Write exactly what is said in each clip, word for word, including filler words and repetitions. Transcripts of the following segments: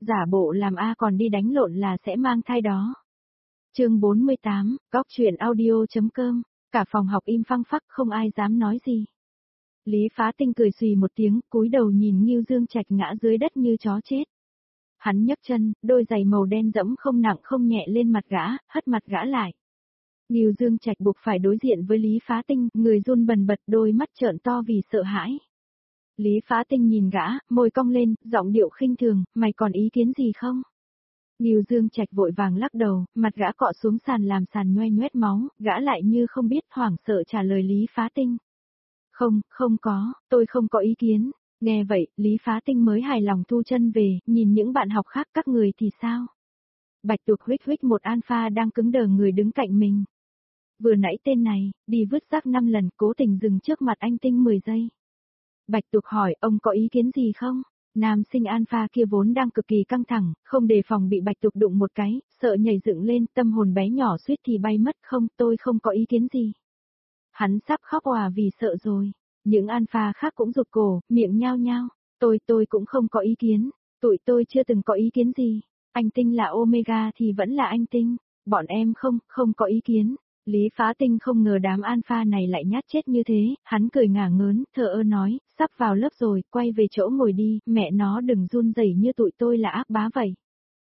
giả bộ làm A còn đi đánh lộn là sẽ mang thai đó. Chương bốn mươi tám, góc chuyện audio.com, cả phòng học im phăng phắc không ai dám nói gì. Lý Phá Tinh cười xùy một tiếng, cúi đầu nhìn Ngưu Dương Trạch ngã dưới đất như chó chết. Hắn nhấc chân, đôi giày màu đen dẫm không nặng không nhẹ lên mặt gã, hất mặt gã lại. Ngưu Dương Trạch buộc phải đối diện với Lý Phá Tinh, người run bần bật, đôi mắt trợn to vì sợ hãi. Lý Phá Tinh nhìn gã, môi cong lên, giọng điệu khinh thường, mày còn ý kiến gì không? Ngưu Dương Trạch vội vàng lắc đầu, mặt gã cọ xuống sàn làm sàn nhoe nhoét máu, gã lại như không biết, hoảng sợ trả lời Lý Phá Tinh. Không, không có, tôi không có ý kiến. Nghe vậy, Lý Phá Tinh mới hài lòng thu chân về, nhìn những bạn học khác các người thì sao? Bạch Tuộc huých huých một alpha đang cứng đờ người đứng cạnh mình. Vừa nãy tên này, đi vứt rác năm lần, cố tình dừng trước mặt anh Tinh mười giây. Bạch Tuộc hỏi, ông có ý kiến gì không? Nam sinh alpha kia vốn đang cực kỳ căng thẳng, không đề phòng bị Bạch Tuộc đụng một cái, sợ nhảy dựng lên, tâm hồn bé nhỏ suýt thì bay mất. Không, tôi không có ý kiến gì. Hắn sắp khóc òa vì sợ rồi. Những alpha khác cũng rụt cổ, miệng nhao nhao. Tôi, tôi cũng không có ý kiến. Tụi tôi chưa từng có ý kiến gì. Anh Tinh là Omega thì vẫn là anh Tinh. Bọn em không, không có ý kiến. Lý Phá Tinh không ngờ đám alpha này lại nhát chết như thế, hắn cười ngả ngớn, thờ ơ nói, sắp vào lớp rồi, quay về chỗ ngồi đi, mẹ nó đừng run rẩy như tụi tôi là ác bá vậy.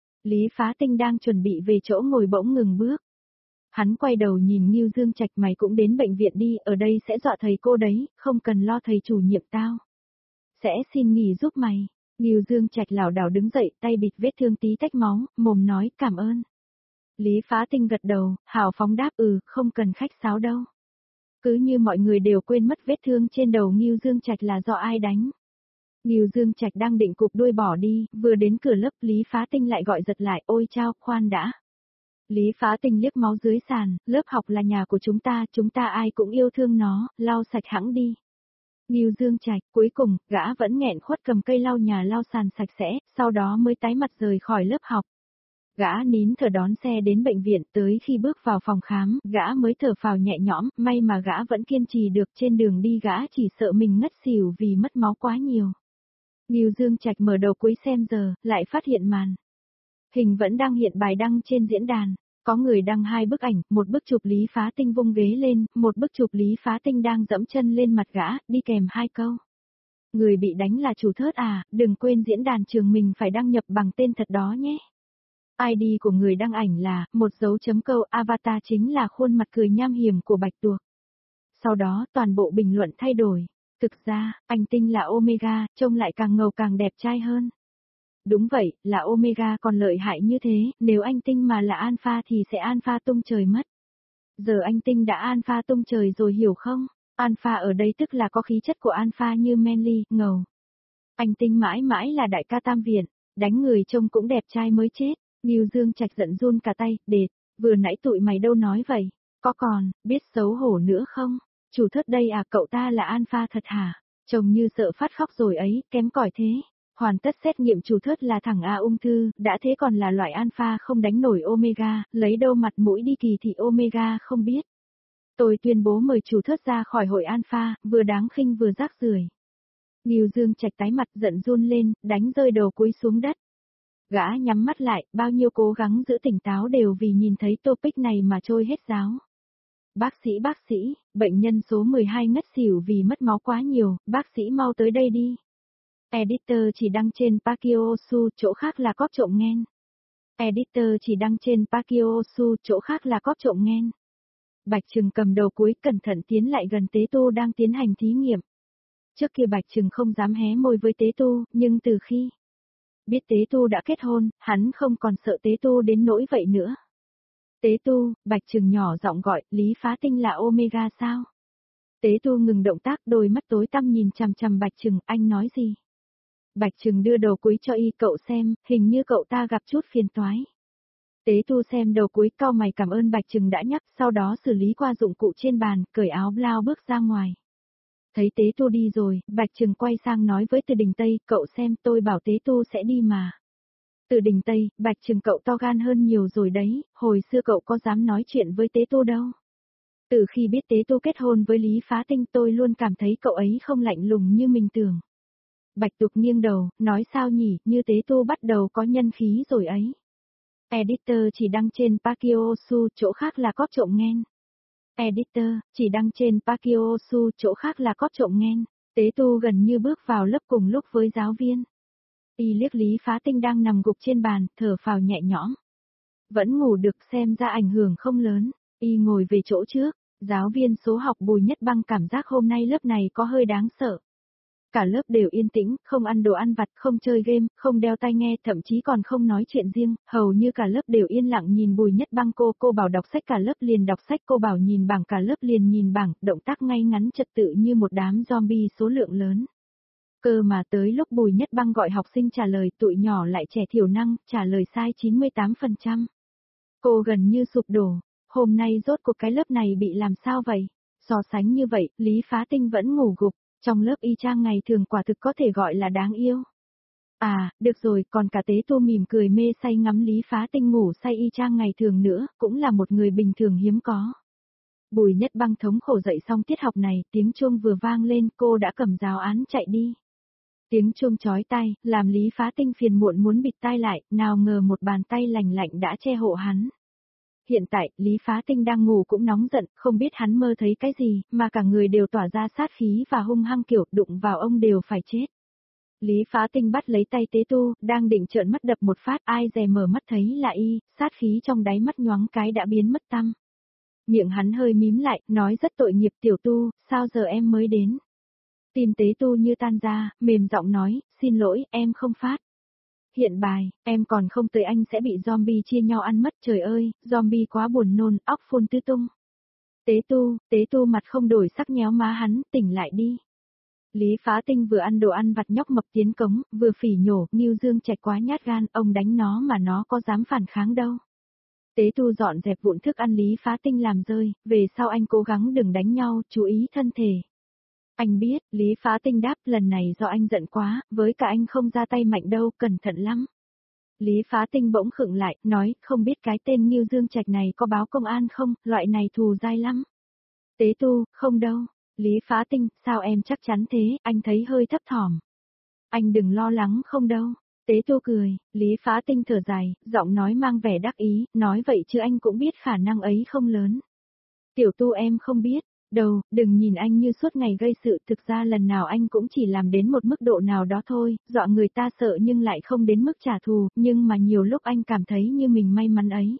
Lý Phá Tinh đang chuẩn bị về chỗ ngồi bỗng ngừng bước. Hắn quay đầu nhìn Ngưu Dương Trạch, mày cũng đến bệnh viện đi, ở đây sẽ dọa thầy cô đấy, không cần lo thầy chủ nhiệm tao. Sẽ xin nghỉ giúp mày. Ngưu Dương Trạch lảo đảo đứng dậy, tay bịt vết thương tí tách máu, mồm nói cảm ơn. Lý Phá Tinh gật đầu, hào phóng đáp ừ, không cần khách sáo đâu. Cứ như mọi người đều quên mất vết thương trên đầu Ngưu Dương Trạch là do ai đánh. Ngưu Dương Trạch đang định cụp đuôi bỏ đi, vừa đến cửa lớp Lý Phá Tinh lại gọi giật lại, ôi chao, khoan đã. Lý Phá Tinh liếc máu dưới sàn, lớp học là nhà của chúng ta, chúng ta ai cũng yêu thương nó, lau sạch hãng đi. Ngưu Dương Trạch, cuối cùng, gã vẫn nghẹn khuất cầm cây lau nhà lau sàn sạch sẽ, sau đó mới tái mặt rời khỏi lớp học. Gã nín thở đón xe đến bệnh viện, tới khi bước vào phòng khám, gã mới thở phào nhẹ nhõm, may mà gã vẫn kiên trì được, trên đường đi gã chỉ sợ mình ngất xỉu vì mất máu quá nhiều. Ngưu Dương Trạch mở đầu cuối xem giờ, lại phát hiện màn hình vẫn đang hiện bài đăng trên diễn đàn, có người đăng hai bức ảnh, một bức chụp Lý Phá Tinh vung ghế lên, một bức chụp Lý Phá Tinh đang dẫm chân lên mặt gã, đi kèm hai câu. Người bị đánh là chủ thớt à, đừng quên diễn đàn trường mình phải đăng nhập bằng tên thật đó nhé. i đê của người đăng ảnh là, một dấu chấm câu, avatar chính là khuôn mặt cười nham hiểm của Bạch Tuộc. Sau đó toàn bộ bình luận thay đổi. Thực ra, anh Tinh là Omega, trông lại càng ngầu càng đẹp trai hơn. Đúng vậy, là Omega còn lợi hại như thế, nếu anh Tinh mà là Alpha thì sẽ Alpha tung trời mất. Giờ anh Tinh đã Alpha tung trời rồi hiểu không? Alpha ở đây tức là có khí chất của Alpha như manly, ngầu. Anh Tinh mãi mãi là đại ca tam viện, đánh người trông cũng đẹp trai mới chết. Ngưu Dương Trạch giận run cả tay, đệt, vừa nãy tụi mày đâu nói vậy, có còn, biết xấu hổ nữa không? Chủ thớt đây à, cậu ta là alpha thật hả? Trông như sợ phát khóc rồi ấy, kém cỏi thế. Hoàn tất xét nghiệm chủ thớt là thằng A ung thư, đã thế còn là loại alpha không đánh nổi omega, lấy đâu mặt mũi đi kỳ thị omega không biết. Tôi tuyên bố mời chủ thớt ra khỏi hội alpha, vừa đáng khinh vừa rác rưởi. Ngưu Dương Trạch tái mặt giận run lên, đánh rơi đầu cúi xuống đất. Gã nhắm mắt lại, bao nhiêu cố gắng giữ tỉnh táo đều vì nhìn thấy topic này mà trôi hết giáo. Bác sĩ bác sĩ, bệnh nhân số mười hai ngất xỉu vì mất máu quá nhiều, bác sĩ mau tới đây đi. Editor chỉ đăng trên Pakiosu, chỗ khác là cóp trộm nghen. Editor chỉ đăng trên Pakiosu, chỗ khác là cóp trộm nghen. Bạch Trừng cầm đầu cuối cẩn thận tiến lại gần Tế Tu đang tiến hành thí nghiệm. Trước kia Bạch Trừng không dám hé môi với Tế Tu, nhưng từ khi biết Tế Tu đã kết hôn, hắn không còn sợ Tế Tu đến nỗi vậy nữa. Tế Tu, Bạch Trừng nhỏ giọng gọi, Lý Phá Tinh là Omega sao? Tế Tu ngừng động tác, đôi mắt tối tăm nhìn chằm chằm Bạch Trừng, anh nói gì? Bạch Trừng đưa đầu cuối cho y cậu xem, hình như cậu ta gặp chút phiền toái. Tế Tu xem đầu cuối cau mày cảm ơn Bạch Trừng đã nhắc, sau đó xử lý qua dụng cụ trên bàn, cởi áo blau bước ra ngoài. Thấy Tế Tu đi rồi, Bạch Trừng quay sang nói với Từ Đình Tây, cậu xem tôi bảo Tế Tu sẽ đi mà. Từ Đình Tây, Bạch Trừng cậu to gan hơn nhiều rồi đấy, hồi xưa cậu có dám nói chuyện với Tế Tu đâu. Từ khi biết Tế Tu kết hôn với Lý Phá Tinh tôi luôn cảm thấy cậu ấy không lạnh lùng như mình tưởng. Bạch Tục nghiêng đầu, nói sao nhỉ, như Tế Tu bắt đầu có nhân khí rồi ấy. Editor chỉ đăng trên Pakiosu, chỗ khác là có trộm nghen. Editor, chỉ đăng trên Pakiosu, chỗ khác là có trộm nghen. Tế Tu gần như bước vào lớp cùng lúc với giáo viên. Y liếc Lý Phá Tinh đang nằm gục trên bàn, thở phào nhẹ nhõm. Vẫn ngủ được, xem ra ảnh hưởng không lớn. Y ngồi về chỗ trước, giáo viên số học Bùi Nhất Băng cảm giác hôm nay lớp này có hơi đáng sợ. Cả lớp đều yên tĩnh, không ăn đồ ăn vặt, không chơi game, không đeo tai nghe, thậm chí còn không nói chuyện riêng, hầu như cả lớp đều yên lặng nhìn Bùi Nhất Băng. Cô, cô bảo đọc sách cả lớp liền đọc sách, cô bảo nhìn bảng cả lớp liền nhìn bảng, động tác ngay ngắn trật tự như một đám zombie số lượng lớn. Cơ mà tới lúc Bùi Nhất Băng gọi học sinh trả lời, tụi nhỏ lại trẻ thiểu năng, trả lời sai chín mươi tám phần trăm. Cô gần như sụp đổ, hôm nay rốt cuộc cái lớp này bị làm sao vậy? So sánh như vậy, Lý Phá Tinh vẫn ngủ gục, trong lớp y chang ngày thường quả thực có thể gọi là đáng yêu. À, được rồi, còn cả Tế Tu mỉm cười mê say ngắm Lý Phá Tinh ngủ say y chang ngày thường nữa, cũng là một người bình thường hiếm có. Bùi Nhất Băng thống khổ dậy xong tiết học này, tiếng chuông vừa vang lên, cô đã cầm giáo án chạy đi. Tiếng chuông chói tai, làm Lý Phá Tinh phiền muộn muốn bịt tai lại, nào ngờ một bàn tay lành lạnh đã che hộ hắn. Hiện tại, Lý Phá Tinh đang ngủ cũng nóng giận, không biết hắn mơ thấy cái gì, mà cả người đều tỏa ra sát khí và hung hăng kiểu đụng vào ông đều phải chết. Lý Phá Tinh bắt lấy tay Tế Tu, đang định trợn mắt đập một phát, ai dè mở mắt thấy là y, sát khí trong đáy mắt nhoáng cái đã biến mất tăm. Miệng hắn hơi mím lại, nói rất tội nghiệp Tiểu Tu, sao giờ em mới đến? Tim Tế Tu như tan ra, mềm giọng nói, xin lỗi, em không phát. Hiện bài, em còn không tới anh sẽ bị zombie chia nhau ăn mất, trời ơi, zombie quá buồn nôn, óc phun tứ tung. Tế Tu, Tế Tu mặt không đổi sắc nhéo má hắn, tỉnh lại đi. Lý Phá Tinh vừa ăn đồ ăn vặt nhóc mập tiến cống, vừa phỉ nhổ, Ngưu Dương Trạch quá nhát gan, ông đánh nó mà nó có dám phản kháng đâu. Tế Tu dọn dẹp vụn thức ăn Lý Phá Tinh làm rơi, về sau anh cố gắng đừng đánh nhau, chú ý thân thể. Anh biết, Lý Phá Tinh đáp, lần này do anh giận quá, với cả anh không ra tay mạnh đâu, cẩn thận lắm. Lý Phá Tinh bỗng khựng lại, nói, không biết cái tên Ngưu Dương Trạch này có báo công an không, loại này thù dai lắm. Tế Tu, không đâu. Lý Phá Tinh, sao em chắc chắn thế, anh thấy hơi thấp thỏm. Anh đừng lo lắng không đâu. Tế Tu cười, Lý Phá Tinh thở dài, giọng nói mang vẻ đắc ý, nói vậy chứ anh cũng biết khả năng ấy không lớn. Tiểu Tu em không biết. Đâu, đừng nhìn anh như suốt ngày gây sự, thực ra lần nào anh cũng chỉ làm đến một mức độ nào đó thôi, dọa người ta sợ nhưng lại không đến mức trả thù, nhưng mà nhiều lúc anh cảm thấy như mình may mắn ấy.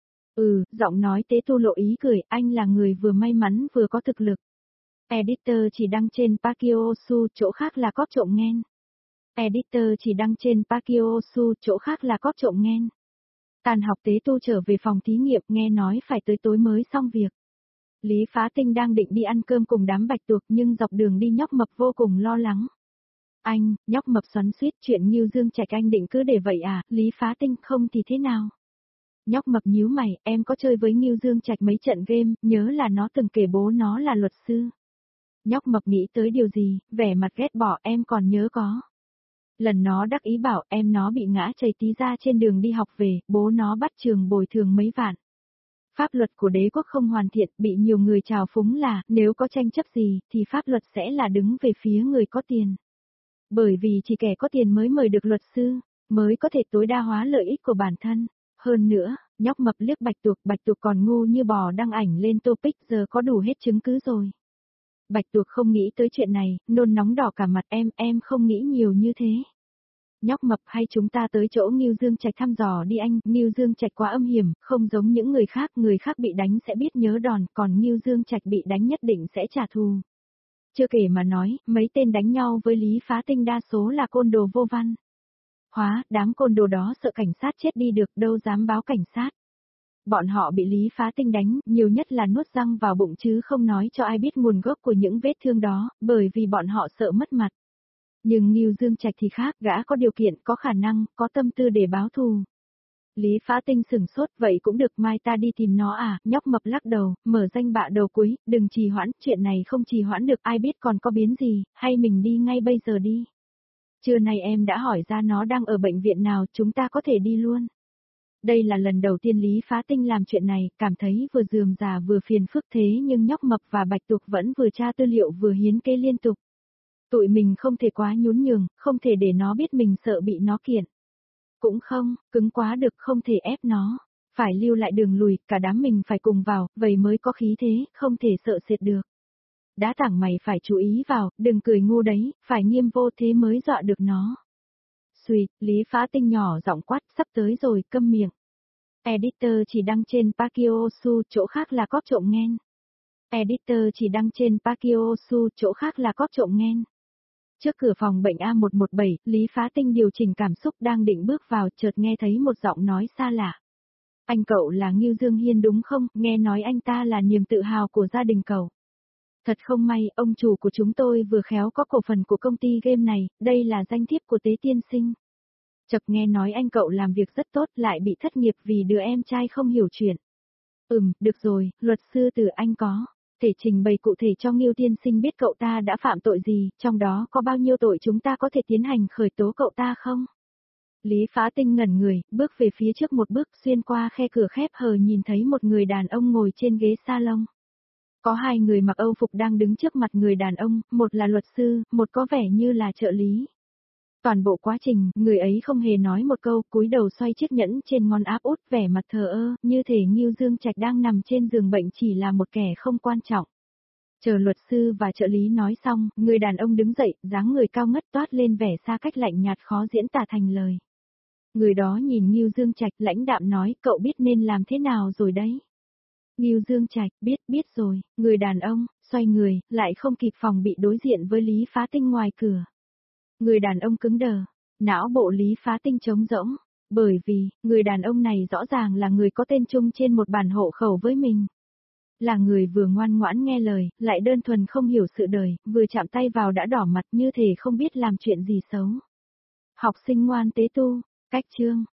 Ừ, giọng nói Tế Tu lộ ý cười, anh là người vừa may mắn vừa có thực lực. Editor chỉ đăng trên Pakiosu, chỗ khác là có trộm nghen. Editor chỉ đăng trên Pakiosu, chỗ khác là có trộm nghen. Tàn học Tế Tu trở về phòng thí nghiệm, nghe nói phải tới tối mới xong việc. Lý Phá Tinh đang định đi ăn cơm cùng đám Bạch Tuộc nhưng dọc đường đi nhóc mập vô cùng lo lắng. Anh, nhóc mập xoắn xuýt, chuyện Ngưu Dương Trạch anh định cứ để vậy à, Lý Phá Tinh, không thì thế nào? Nhóc mập nhíu mày, em có chơi với Ngưu Dương Trạch mấy trận game, nhớ là nó từng kể bố nó là luật sư. Nhóc mập nghĩ tới điều gì, vẻ mặt ghét bỏ, em còn nhớ có. Lần nó đắc ý bảo em nó bị ngã chảy tí ra trên đường đi học về, bố nó bắt trường bồi thường mấy vạn. Pháp luật của đế quốc không hoàn thiện, bị nhiều người trào phúng là, nếu có tranh chấp gì, thì pháp luật sẽ là đứng về phía người có tiền. Bởi vì chỉ kẻ có tiền mới mời được luật sư, mới có thể tối đa hóa lợi ích của bản thân. Hơn nữa, nhóc mập liếc Bạch Tuộc, Bạch Tuộc còn ngu như bò đăng ảnh lên topic, giờ có đủ hết chứng cứ rồi. Bạch Tuộc không nghĩ tới chuyện này, nôn nóng đỏ cả mặt, em, em không nghĩ nhiều như thế. Nhóc mập, hay chúng ta tới chỗ Ngưu Dương Trạch thăm dò đi anh, Ngưu Dương Trạch quá âm hiểm, không giống những người khác, người khác bị đánh sẽ biết nhớ đòn, còn Ngưu Dương Trạch bị đánh nhất định sẽ trả thù. Chưa kể mà nói, mấy tên đánh nhau với Lý Phá Tinh đa số là côn đồ vô văn. Hóa, đám côn đồ đó sợ cảnh sát chết đi được, đâu dám báo cảnh sát. Bọn họ bị Lý Phá Tinh đánh, nhiều nhất là nuốt răng vào bụng chứ không nói cho ai biết nguồn gốc của những vết thương đó, bởi vì bọn họ sợ mất mặt. Nhưng Ngưu Dương Trạch thì khác, gã có điều kiện, có khả năng, có tâm tư để báo thù. Lý Phá Tinh sửng sốt, vậy cũng được, mai ta đi tìm nó à, nhóc mập lắc đầu, mở danh bạ đầu cuối, đừng trì hoãn, chuyện này không trì hoãn được, ai biết còn có biến gì, hay mình đi ngay bây giờ đi. Trưa nay em đã hỏi ra nó đang ở bệnh viện nào, chúng ta có thể đi luôn. Đây là lần đầu tiên Lý Phá Tinh làm chuyện này, cảm thấy vừa rườm rà vừa phiền phức thế nhưng nhóc mập và Bạch Tuộc vẫn vừa tra tư liệu vừa hiến kế liên tục. Tụi mình không thể quá nhún nhường, không thể để nó biết mình sợ bị nó kiện. Cũng không, cứng quá được không thể ép nó. Phải lưu lại đường lùi, cả đám mình phải cùng vào, vậy mới có khí thế, không thể sợ sệt được. Đã thẳng mày phải chú ý vào, đừng cười ngu đấy, phải nghiêm vô thế mới dọa được nó. Xùi, Lý Phá Tinh nhỏ giọng quát, sắp tới rồi, câm miệng. Editor chỉ đăng trên Pakiosu, chỗ khác là cóp trộm nghen. Editor chỉ đăng trên Pakiosu, chỗ khác là cóp trộm nghen. Trước cửa phòng bệnh A một một bảy, Lý Phá Tinh điều chỉnh cảm xúc đang định bước vào, chợt nghe thấy một giọng nói xa lạ. Anh cậu là Ngưu Dương Hiên đúng không? Nghe nói anh ta là niềm tự hào của gia đình cậu. Thật không may, ông chủ của chúng tôi vừa khéo có cổ phần của công ty game này, đây là danh thiếp của Tế Tiên Sinh. Chợt nghe nói anh cậu làm việc rất tốt lại bị thất nghiệp vì đứa em trai không hiểu chuyện. Ừm, được rồi, luật sư từ anh có thể trình bày cụ thể cho Ngưu Tiên Sinh biết cậu ta đã phạm tội gì, trong đó có bao nhiêu tội chúng ta có thể tiến hành khởi tố cậu ta không? Lý Phá Tinh ngẩn người, bước về phía trước một bước xuyên qua khe cửa khép hờ nhìn thấy một người đàn ông ngồi trên ghế salon. Có hai người mặc Âu phục đang đứng trước mặt người đàn ông, một là luật sư, một có vẻ như là trợ lý. Toàn bộ quá trình, người ấy không hề nói một câu, cúi đầu xoay chiếc nhẫn trên ngón áp út vẻ mặt thờ ơ, như thể Ngưu Dương Trạch đang nằm trên giường bệnh chỉ là một kẻ không quan trọng. Chờ luật sư và trợ lý nói xong, người đàn ông đứng dậy, dáng người cao ngất toát lên vẻ xa cách lạnh nhạt khó diễn tả thành lời. Người đó nhìn Ngưu Dương Trạch lãnh đạm nói, cậu biết nên làm thế nào rồi đấy. Ngưu Dương Trạch, biết, biết rồi, người đàn ông, xoay người, lại không kịp phòng bị đối diện với Lý Phá Tinh ngoài cửa. Người đàn ông cứng đờ, não bộ Lý Phá Tinh trống rỗng, bởi vì, người đàn ông này rõ ràng là người có tên chung trên một bản hộ khẩu với mình. Là người vừa ngoan ngoãn nghe lời, lại đơn thuần không hiểu sự đời, vừa chạm tay vào đã đỏ mặt như thể không biết làm chuyện gì xấu. Học sinh ngoan tế tu, cách chương.